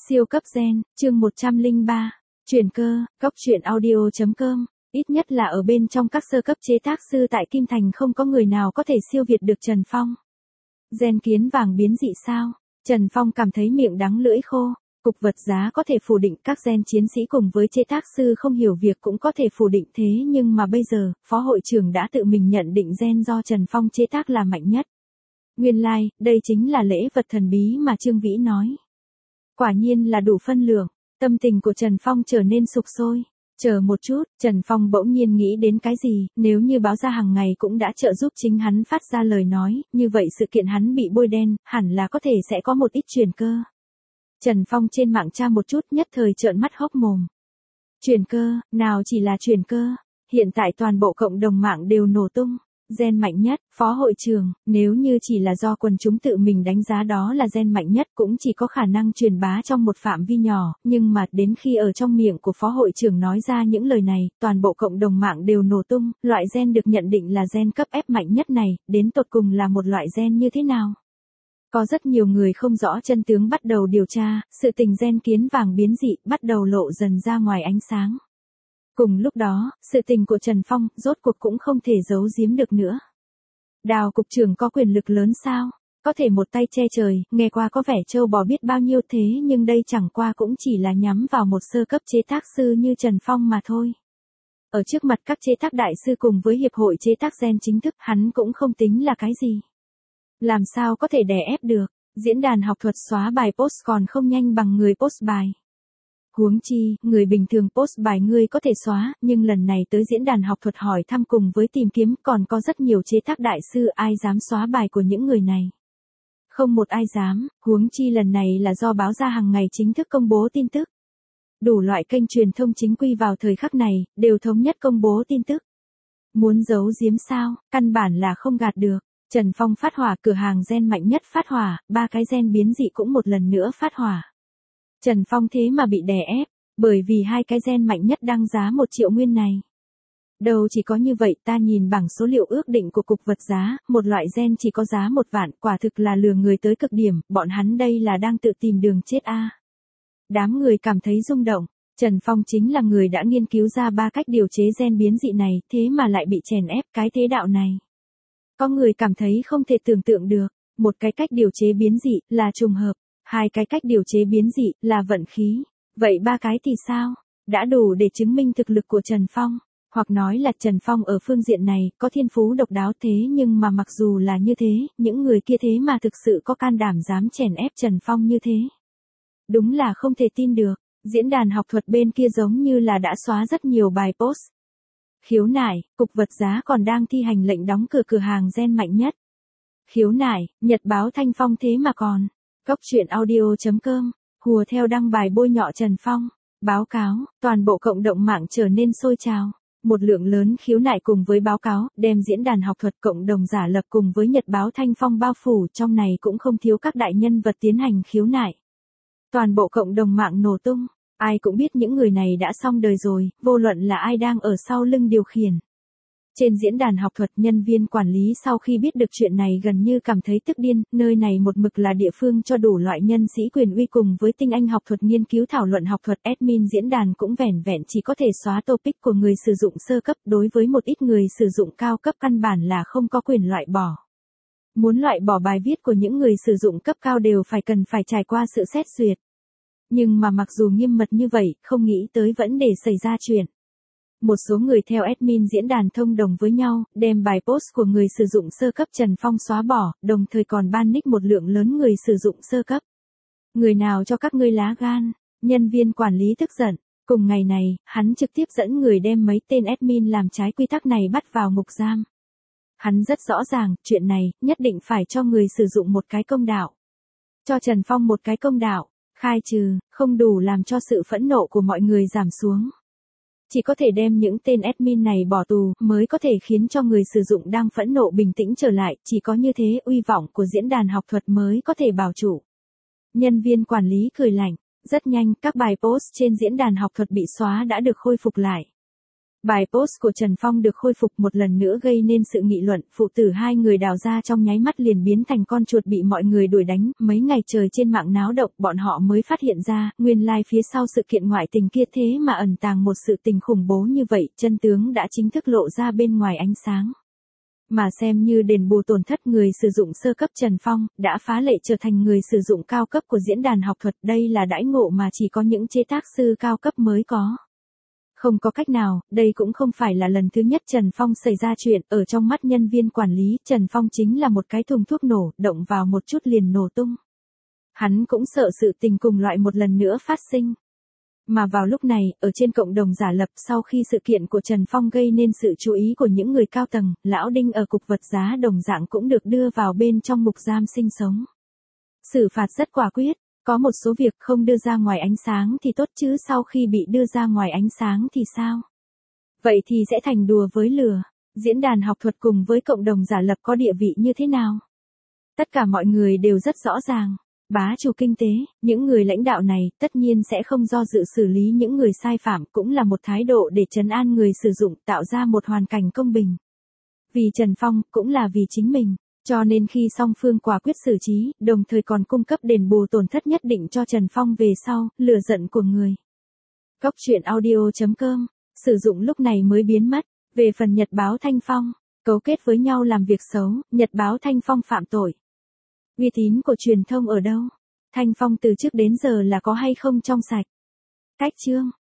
Siêu cấp gen, chương 103. Chuyển cơ, góc truyện audio.com. Ít nhất là ở bên trong các sơ cấp chế tác sư tại Kim Thành không có người nào có thể siêu việt được Trần Phong. Gen kiến vàng biến dị sao? Trần Phong cảm thấy miệng đắng lưỡi khô. Cục vật giá có thể phủ định các gen chiến sĩ cùng với chế tác sư không hiểu việc cũng có thể phủ định, thế nhưng mà bây giờ, Phó hội trưởng đã tự mình nhận định gen do Trần Phong chế tác là mạnh nhất. Nguyên lai, đây chính là lễ vật thần bí mà Trương Vĩ nói. Quả nhiên là đủ phân lượng, tâm tình của Trần Phong trở nên sục sôi. Chờ một chút, Trần Phong bỗng nhiên nghĩ đến cái gì, nếu như báo ra hàng ngày cũng đã trợ giúp chính hắn phát ra lời nói, như vậy sự kiện hắn bị bôi đen, hẳn là có thể sẽ có một ít chuyển cơ. Trần Phong trên mạng tra một chút nhất thời trợn mắt hốc mồm. Chuyển cơ, nào chỉ là chuyển cơ, hiện tại toàn bộ cộng đồng mạng đều nổ tung. Gen mạnh nhất, Phó hội trưởng, nếu như chỉ là do quần chúng tự mình đánh giá đó là gen mạnh nhất cũng chỉ có khả năng truyền bá trong một phạm vi nhỏ, nhưng mà đến khi ở trong miệng của Phó hội trưởng nói ra những lời này, toàn bộ cộng đồng mạng đều nổ tung, loại gen được nhận định là gen cấp F mạnh nhất này, đến tột cùng là một loại gen như thế nào? Có rất nhiều người không rõ chân tướng bắt đầu điều tra, sự tình gen kiến vàng biến dị bắt đầu lộ dần ra ngoài ánh sáng. Cùng lúc đó, sự tình của Trần Phong rốt cuộc cũng không thể giấu giếm được nữa. Đào cục trưởng có quyền lực lớn sao? Có thể một tay che trời, nghe qua có vẻ trâu bò biết bao nhiêu, thế nhưng đây chẳng qua cũng chỉ là nhắm vào một sơ cấp chế tác sư như Trần Phong mà thôi. Ở trước mặt các chế tác đại sư cùng với hiệp hội chế tác gen chính thức, hắn cũng không tính là cái gì. Làm sao có thể đè ép được? Diễn đàn học thuật xóa bài post còn không nhanh bằng người post bài. Huống chi, người bình thường post bài ngươi có thể xóa, nhưng lần này tới diễn đàn học thuật hỏi thăm cùng với tìm kiếm còn có rất nhiều chế tác đại sư, ai dám xóa bài của những người này. Không một ai dám, huống chi lần này là do báo ra hàng ngày chính thức công bố tin tức. Đủ loại kênh truyền thông chính quy vào thời khắc này, đều thống nhất công bố tin tức. Muốn giấu giếm sao, căn bản là không gạt được. Trần Phong phát hỏa, cửa hàng gen mạnh nhất phát hỏa, 3 cái gen biến dị cũng một lần nữa phát hỏa. Trần Phong thế mà bị đè ép, bởi vì 2 cái gen mạnh nhất đăng giá 1 triệu nguyên này. Đâu chỉ có như vậy, ta nhìn bảng số liệu ước định của cục vật giá, một loại gen chỉ có giá 1 vạn, quả thực là lừa người tới cực điểm, bọn hắn đây là đang tự tìm đường chết a. Đám người cảm thấy rung động, Trần Phong chính là người đã nghiên cứu ra 3 cách điều chế gen biến dị này, thế mà lại bị chèn ép cái thế đạo này. Có người cảm thấy không thể tưởng tượng được, một cái cách điều chế biến dị là trùng hợp, 2 cái cách điều chế biến dị là vận khí, vậy 3 cái thì sao? Đã đủ để chứng minh thực lực của Trần Phong, hoặc nói là Trần Phong ở phương diện này có thiên phú độc đáo, thế nhưng mà mặc dù là như thế, những người kia thế mà thực sự có can đảm dám chèn ép Trần Phong như thế. Đúng là không thể tin được, diễn đàn học thuật bên kia giống như là đã xóa rất nhiều bài post. Khiếu nại, cục vật giá còn đang thi hành lệnh đóng cửa cửa hàng gen mạnh nhất. Khiếu nại, Nhật báo Thanh Phong thế mà còn. Góc truyện audio.com, hùa theo đăng bài bôi nhọ Trần Phong. Báo cáo, toàn bộ cộng đồng mạng trở nên sôi trào. Một lượng lớn khiếu nại cùng với báo cáo, đem diễn đàn học thuật cộng đồng giả lập cùng với Nhật báo Thanh Phong bao phủ, trong này cũng không thiếu các đại nhân vật tiến hành khiếu nại. Toàn bộ cộng đồng mạng nổ tung. Ai cũng biết những người này đã xong đời rồi, vô luận là ai đang ở sau lưng điều khiển. Trên diễn đàn học thuật, nhân viên quản lý sau khi biết được chuyện này gần như cảm thấy tức điên, nơi này một mực là địa phương cho đủ loại nhân sĩ quyền uy cùng với tinh anh học thuật nghiên cứu thảo luận học thuật, admin diễn đàn cũng vẻn vẹn chỉ có thể xóa topic của người sử dụng sơ cấp, đối với một ít người sử dụng cao cấp căn bản là không có quyền loại bỏ. Muốn loại bỏ bài viết của những người sử dụng cấp cao đều cần phải trải qua sự xét duyệt. Nhưng mà mặc dù nghiêm mật như vậy, không nghĩ tới vẫn để xảy ra chuyện. Một số người theo admin diễn đàn thông đồng với nhau, đem bài post của người sử dụng sơ cấp Trần Phong xóa bỏ, đồng thời còn ban nick một lượng lớn người sử dụng sơ cấp. Người nào cho các ngươi lá gan? Nhân viên quản lý tức giận. Cùng ngày này, hắn trực tiếp dẫn người đem mấy tên admin làm trái quy tắc này bắt vào ngục giam. Hắn rất rõ ràng, chuyện này, nhất định phải cho người sử dụng một cái công đạo. Cho Trần Phong một cái công đạo. Khai trừ, không đủ làm cho sự phẫn nộ của mọi người giảm xuống. Chỉ có thể đem những tên admin này bỏ tù, mới có thể khiến cho người sử dụng đang phẫn nộ bình tĩnh trở lại, chỉ có như thế uy vọng của diễn đàn học thuật mới có thể bảo trụ. Nhân viên quản lý cười lạnh, rất nhanh, các bài post trên diễn đàn học thuật bị xóa đã được khôi phục lại. Bài post của Trần Phong được khôi phục một lần nữa gây nên sự nghị luận, phụ tử hai người đào ra trong nháy mắt liền biến thành con chuột bị mọi người đuổi đánh, mấy ngày trời trên mạng náo động, bọn họ mới phát hiện ra, nguyên lai phía sau sự kiện ngoại tình kia thế mà ẩn tàng một sự tình khủng bố như vậy, chân tướng đã chính thức lộ ra bên ngoài ánh sáng. Mà xem như đền bù tổn thất, người sử dụng sơ cấp Trần Phong đã phá lệ trở thành người sử dụng cao cấp của diễn đàn học thuật, đây là đãi ngộ mà chỉ có những chế tác sư cao cấp mới có. Không có cách nào, đây cũng không phải là lần thứ nhất Trần Phong xảy ra chuyện, ở trong mắt nhân viên quản lý, Trần Phong chính là một cái thùng thuốc nổ, động vào một chút liền nổ tung. Hắn cũng sợ sự tình cùng loại một lần nữa phát sinh. Mà vào lúc này, ở trên cộng đồng giả lập, sau khi sự kiện của Trần Phong gây nên sự chú ý của những người cao tầng, lão Đinh ở cục vật giá đồng dạng cũng được đưa vào bên trong ngục giam sinh sống. Xử phạt rất quả quyết. Có một số việc không đưa ra ngoài ánh sáng thì tốt, chứ sau khi bị đưa ra ngoài ánh sáng thì sao? Vậy thì sẽ thành đùa với lửa. Diễn đàn học thuật cùng với cộng đồng giả lập có địa vị như thế nào? Tất cả mọi người đều rất rõ ràng. Bá chủ kinh tế, những người lãnh đạo này tất nhiên sẽ không do dự xử lý những người sai phạm, cũng là một thái độ để trấn an người sử dụng, tạo ra một hoàn cảnh công bình. Vì Trần Phong, cũng là vì chính mình. Cho nên khi song phương quả quyết xử trí, đồng thời còn cung cấp đền bù tổn thất nhất định cho Trần Phong về sau, lửa giận của người. Góc truyện audio.com, sử dụng lúc này mới biến mất. Về phần Nhật báo Thanh Phong, cấu kết với nhau làm việc xấu, Nhật báo Thanh Phong phạm tội. Uy tín của truyền thông ở đâu? Thanh Phong từ trước đến giờ là có hay không trong sạch? Cách chương